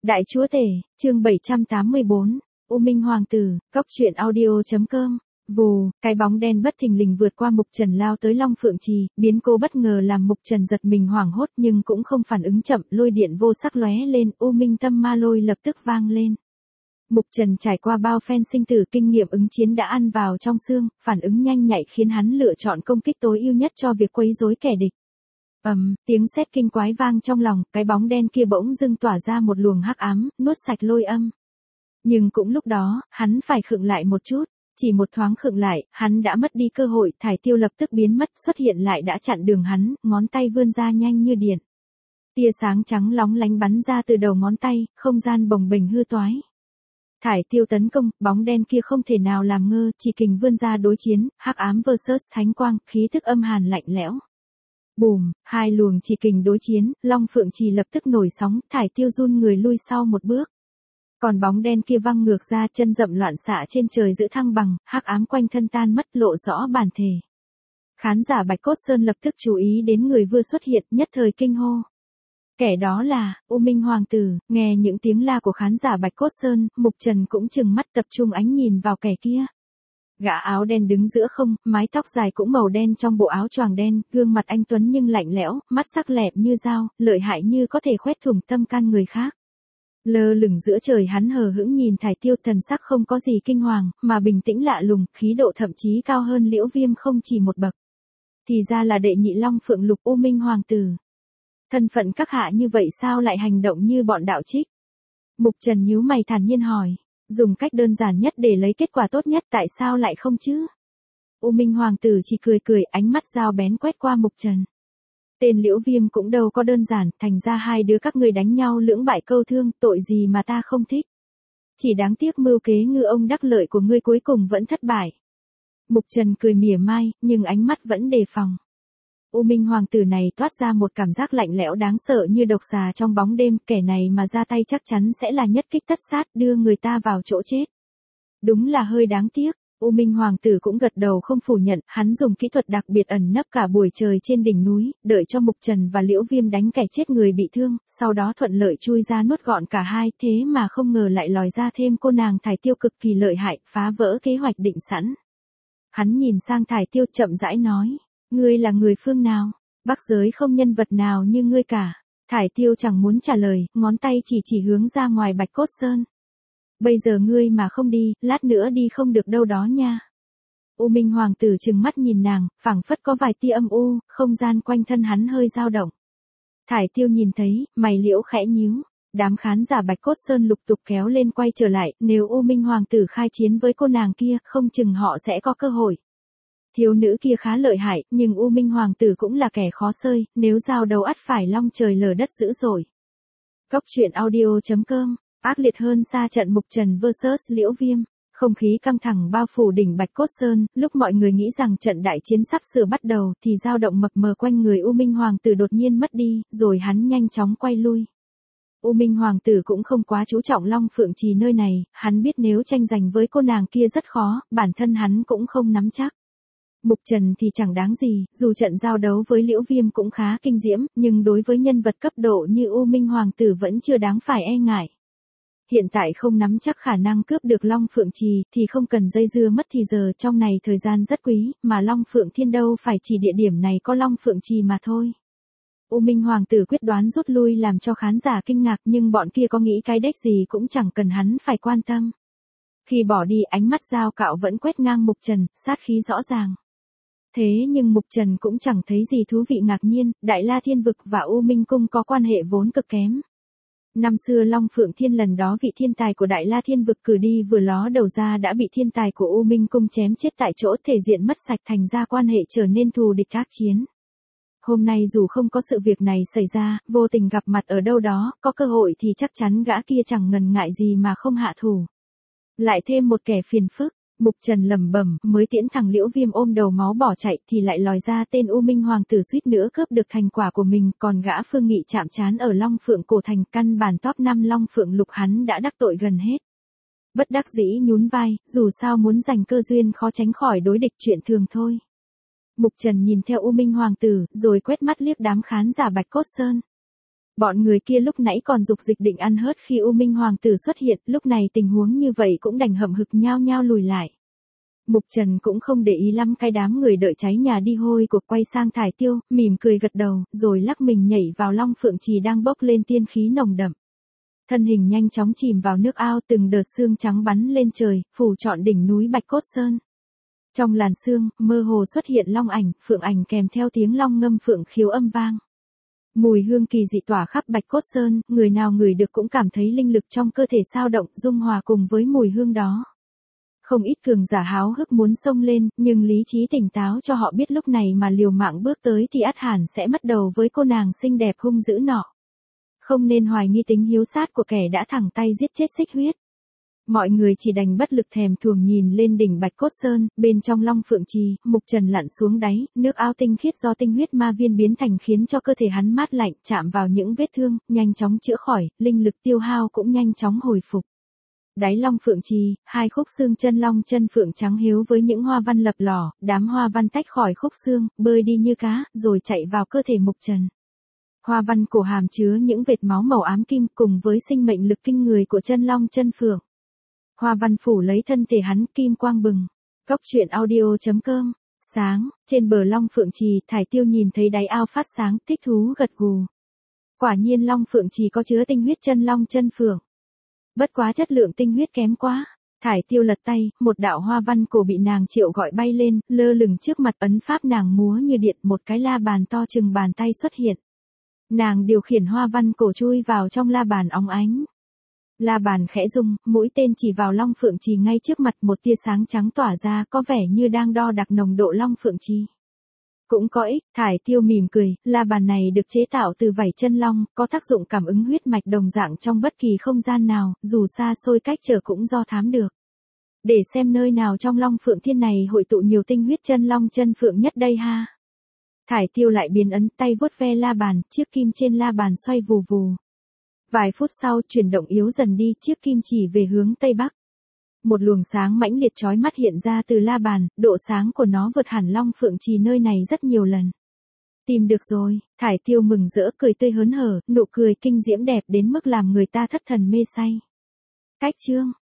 Đại chúa tể, chương 784, U Minh Hoàng tử, Cốc truyện audio.com. Vù, cái bóng đen bất thình lình vượt qua Mục Trần lao tới Long Phượng Trì, biến cố bất ngờ làm Mục Trần giật mình hoảng hốt nhưng cũng không phản ứng chậm, lôi điện vô sắc lóe lên, U Minh tâm ma lôi lập tức vang lên. Mục Trần trải qua bao phen sinh tử, kinh nghiệm ứng chiến đã ăn vào trong xương, phản ứng nhanh nhạy khiến hắn lựa chọn công kích tối ưu nhất cho việc quấy rối kẻ địch. Tiếng sét kinh quái vang trong lòng, cái bóng đen kia bỗng dưng tỏa ra một luồng hắc ám, nuốt sạch lôi âm. Nhưng cũng lúc đó, hắn phải khựng lại một chút, chỉ một thoáng khựng lại, hắn đã mất đi cơ hội, Thải Tiêu lập tức biến mất, xuất hiện lại đã chặn đường hắn, ngón tay vươn ra nhanh như điện. Tia sáng trắng lóng lánh bắn ra từ đầu ngón tay, không gian bồng bềnh hư toái. Thải Tiêu tấn công, bóng đen kia không thể nào làm ngơ, chỉ kình vươn ra đối chiến, hắc ám versus thánh quang, khí thức âm hàn lạnh lẽo. Bùm, hai luồng chỉ kình đối chiến, Long Phượng Trì lập tức nổi sóng, Thải Tiêu run người lui sau một bước. Còn bóng đen kia văng ngược ra, chân dậm loạn xạ trên trời giữ thăng bằng, hắc ám quanh thân tan mất, lộ rõ bản thể. Khán giả Bạch Cốt Sơn lập tức chú ý đến người vừa xuất hiện, nhất thời kinh hô. Kẻ đó là U Minh Hoàng tử. Nghe những tiếng la của khán giả Bạch Cốt Sơn, Mục Trần cũng trừng mắt tập trung ánh nhìn vào kẻ kia. Gã áo đen đứng giữa không, mái tóc dài cũng màu đen trong bộ áo choàng đen, gương mặt anh tuấn nhưng lạnh lẽo, mắt sắc lẹm như dao, lợi hại như có thể khoét thủng tâm can người khác. Lơ lửng giữa trời, hắn hờ hững nhìn Thải Tiêu, thần sắc không có gì kinh hoàng, mà bình tĩnh lạ lùng, khí độ thậm chí cao hơn Liễu Viêm không chỉ một bậc. Thì ra là đệ nhị Long Phượng Lục U Minh Hoàng tử. Thân phận các hạ như vậy sao lại hành động như bọn đạo trích? Mục Trần nhíu mày thản nhiên hỏi. Dùng cách đơn giản nhất để lấy kết quả tốt nhất, tại sao lại không chứ? U Minh Hoàng tử chỉ cười cười, ánh mắt dao bén quét qua Mục Trần. Tên Liễu Viêm cũng đâu có đơn giản, thành ra hai đứa các ngươi đánh nhau lưỡng bại câu thương, tội gì mà ta không thích. Chỉ đáng tiếc mưu kế ngư ông đắc lợi của ngươi cuối cùng vẫn thất bại. Mục Trần cười mỉa mai, nhưng ánh mắt vẫn đề phòng. U Minh Hoàng tử này toát ra một cảm giác lạnh lẽo đáng sợ như độc xà trong bóng đêm, kẻ này mà ra tay chắc chắn sẽ là nhất kích tất sát, đưa người ta vào chỗ chết. Đúng là hơi đáng tiếc. U Minh Hoàng tử cũng gật đầu không phủ nhận, hắn dùng kỹ thuật đặc biệt ẩn nấp cả buổi trời trên đỉnh núi, đợi cho Mục Trần và Liễu Viêm đánh kẻ chết người bị thương, sau đó thuận lợi chui ra nuốt gọn cả hai, thế mà không ngờ lại lòi ra thêm cô nàng Thải Tiêu cực kỳ lợi hại, phá vỡ kế hoạch định sẵn. Hắn nhìn sang Thải Tiêu chậm rãi nói, ngươi là người phương nào? Bắc giới không nhân vật nào như ngươi cả. Thải Tiêu chẳng muốn trả lời, ngón tay chỉ hướng ra ngoài Bạch Cốt Sơn. Bây giờ ngươi mà không đi, lát nữa đi không được đâu đó nha. U Minh Hoàng tử trừng mắt nhìn nàng, phảng phất có vài tia âm u, không gian quanh thân hắn hơi dao động. Thải Tiêu nhìn thấy, mày liễu khẽ nhíu. Đám khán giả Bạch Cốt Sơn lục tục kéo lên quay trở lại, nếu U Minh Hoàng tử khai chiến với cô nàng kia, không chừng họ sẽ có cơ hội. Thiếu nữ kia khá lợi hại, nhưng U Minh Hoàng tử cũng là kẻ khó xơi, nếu giao đấu ắt phải long trời lở đất dữ dội. Cốc truyện audio.com. Ác liệt hơn xa trận Mục Trần vs Liễu Viêm. Không khí căng thẳng bao phủ đỉnh Bạch Cốt Sơn, lúc mọi người nghĩ rằng trận đại chiến sắp sửa bắt đầu thì dao động mập mờ quanh người U Minh Hoàng tử đột nhiên mất đi, rồi hắn nhanh chóng quay lui. U Minh Hoàng tử cũng không quá chú trọng Long Phượng Trì nơi này, hắn biết nếu tranh giành với cô nàng kia rất khó, bản thân hắn cũng không nắm chắc. Mục Trần thì chẳng đáng gì, dù trận giao đấu với Liễu Viêm cũng khá kinh diễm, nhưng đối với nhân vật cấp độ như U Minh Hoàng tử vẫn chưa đáng phải e ngại. Hiện tại không nắm chắc khả năng cướp được Long Phượng Trì thì không cần dây dưa mất thì giờ, trong này thời gian rất quý, mà Long Phượng Thiên đâu phải chỉ địa điểm này có Long Phượng Trì mà thôi. U Minh Hoàng tử quyết đoán rút lui làm cho khán giả kinh ngạc, nhưng bọn kia có nghĩ cái đếch gì cũng chẳng cần hắn phải quan tâm. Khi bỏ đi, ánh mắt dao cạo vẫn quét ngang Mục Trần, sát khí rõ ràng. Thế nhưng Mục Trần cũng chẳng thấy gì thú vị ngạc nhiên, Đại La Thiên Vực và U Minh Cung có quan hệ vốn cực kém. Năm xưa Long Phượng Thiên lần đó vị thiên tài của Đại La Thiên Vực cử đi vừa ló đầu ra đã bị thiên tài của U Minh Cung chém chết tại chỗ, thể diện mất sạch, thành ra quan hệ trở nên thù địch ác chiến. Hôm nay dù không có sự việc này xảy ra, vô tình gặp mặt ở đâu đó, có cơ hội thì chắc chắn gã kia chẳng ngần ngại gì mà không hạ thủ. Lại thêm một kẻ phiền phức. Mục Trần lẩm bẩm, mới tiễn thằng Liễu Viêm ôm đầu máu bỏ chạy thì lại lòi ra tên U Minh Hoàng tử suýt nữa cướp được thành quả của mình, còn gã Phương Nghị chạm trán ở Long Phượng cổ thành, căn bản top 5 Long Phượng Lục hắn đã đắc tội gần hết. Bất đắc dĩ nhún vai, dù sao muốn giành cơ duyên khó tránh khỏi đối địch, chuyện thường thôi. Mục Trần nhìn theo U Minh Hoàng tử, rồi quét mắt liếc đám khán giả Bạch Cốt Sơn. Bọn người kia lúc nãy còn dục dịch định ăn hớt khi U Minh Hoàng tử xuất hiện, lúc này tình huống như vậy cũng đành hậm hực nhao nhao lùi lại. Mục Trần cũng không để ý lắm cái đám người đợi cháy nhà đi hôi cuộc, quay sang Thải Tiêu, mỉm cười gật đầu, rồi lắc mình nhảy vào Long Phượng Trì đang bốc lên tiên khí nồng đậm. Thân hình nhanh chóng chìm vào nước ao, từng đợt sương trắng bắn lên trời, phủ trọn đỉnh núi Bạch Cốt Sơn. Trong làn sương, mơ hồ xuất hiện long ảnh, phượng ảnh kèm theo tiếng long ngâm phượng khiếu âm vang. Mùi hương kỳ dị tỏa khắp Bạch Cốt Sơn, người nào ngửi được cũng cảm thấy linh lực trong cơ thể xao động, dung hòa cùng với mùi hương đó. Không ít cường giả háo hức muốn xông lên, nhưng lý trí tỉnh táo cho họ biết lúc này mà liều mạng bước tới thì ắt hẳn sẽ mất đầu với cô nàng xinh đẹp hung dữ nọ. Không nên hoài nghi tính hiếu sát của kẻ đã thẳng tay giết chết Xích Huyết. Mọi người chỉ đành bất lực thèm thuồng nhìn lên đỉnh Bạch Cốt Sơn, bên trong Long Phượng Trì, Mục Trần lặn xuống đáy, nước ao tinh khiết do tinh huyết ma viên biến thành khiến cho cơ thể hắn mát lạnh, chạm vào những vết thương, nhanh chóng chữa khỏi, linh lực tiêu hao cũng nhanh chóng hồi phục. Đáy Long Phượng Trì, hai khúc xương chân long chân phượng trắng hiếu với những hoa văn lập lòe, đám hoa văn tách khỏi khúc xương, bơi đi như cá, rồi chạy vào cơ thể Mục Trần. Hoa văn cổ hàm chứa những vệt máu màu ám kim cùng với sinh mệnh lực kinh người của chân long chân phượng. Hoa văn phủ lấy thân thể hắn, kim quang bừng. Cốc truyện audio.com. Sáng, trên bờ Long Phượng Trì, Thải Tiêu nhìn thấy đáy ao phát sáng, thích thú gật gù. Quả nhiên Long Phượng Trì có chứa tinh huyết chân long chân phượng. Bất quá chất lượng tinh huyết kém quá. Thải Tiêu lật tay, một đạo hoa văn cổ bị nàng triệu gọi bay lên, lơ lửng trước mặt, ấn pháp nàng múa như điện, một cái la bàn to chừng bàn tay xuất hiện. Nàng điều khiển hoa văn cổ chui vào trong la bàn óng ánh. La bàn khẽ rung, mũi tên chỉ vào Long Phượng Trì ngay trước mặt, một tia sáng trắng tỏa ra, có vẻ như đang đo đạc nồng độ Long Phượng Trì. Cũng có ích, Thải Tiêu mỉm cười, la bàn này được chế tạo từ vảy chân long, có tác dụng cảm ứng huyết mạch đồng dạng trong bất kỳ không gian nào, dù xa xôi cách trở cũng do thám được. Để xem nơi nào trong Long Phượng Thiên này hội tụ nhiều tinh huyết chân long chân phượng nhất đây ha. Thải Tiêu lại biến ấn, tay vuốt ve la bàn, chiếc kim trên la bàn xoay vù vù. Vài phút sau, chuyển động yếu dần đi, chiếc kim chỉ về hướng tây bắc. Một luồng sáng mãnh liệt chói mắt hiện ra từ la bàn, độ sáng của nó vượt hẳn Long Phượng Trì nơi này rất nhiều lần. Tìm được rồi, Thải Tiêu mừng rỡ cười tươi hớn hở, nụ cười kinh diễm đẹp đến mức làm người ta thất thần mê say. Cách chương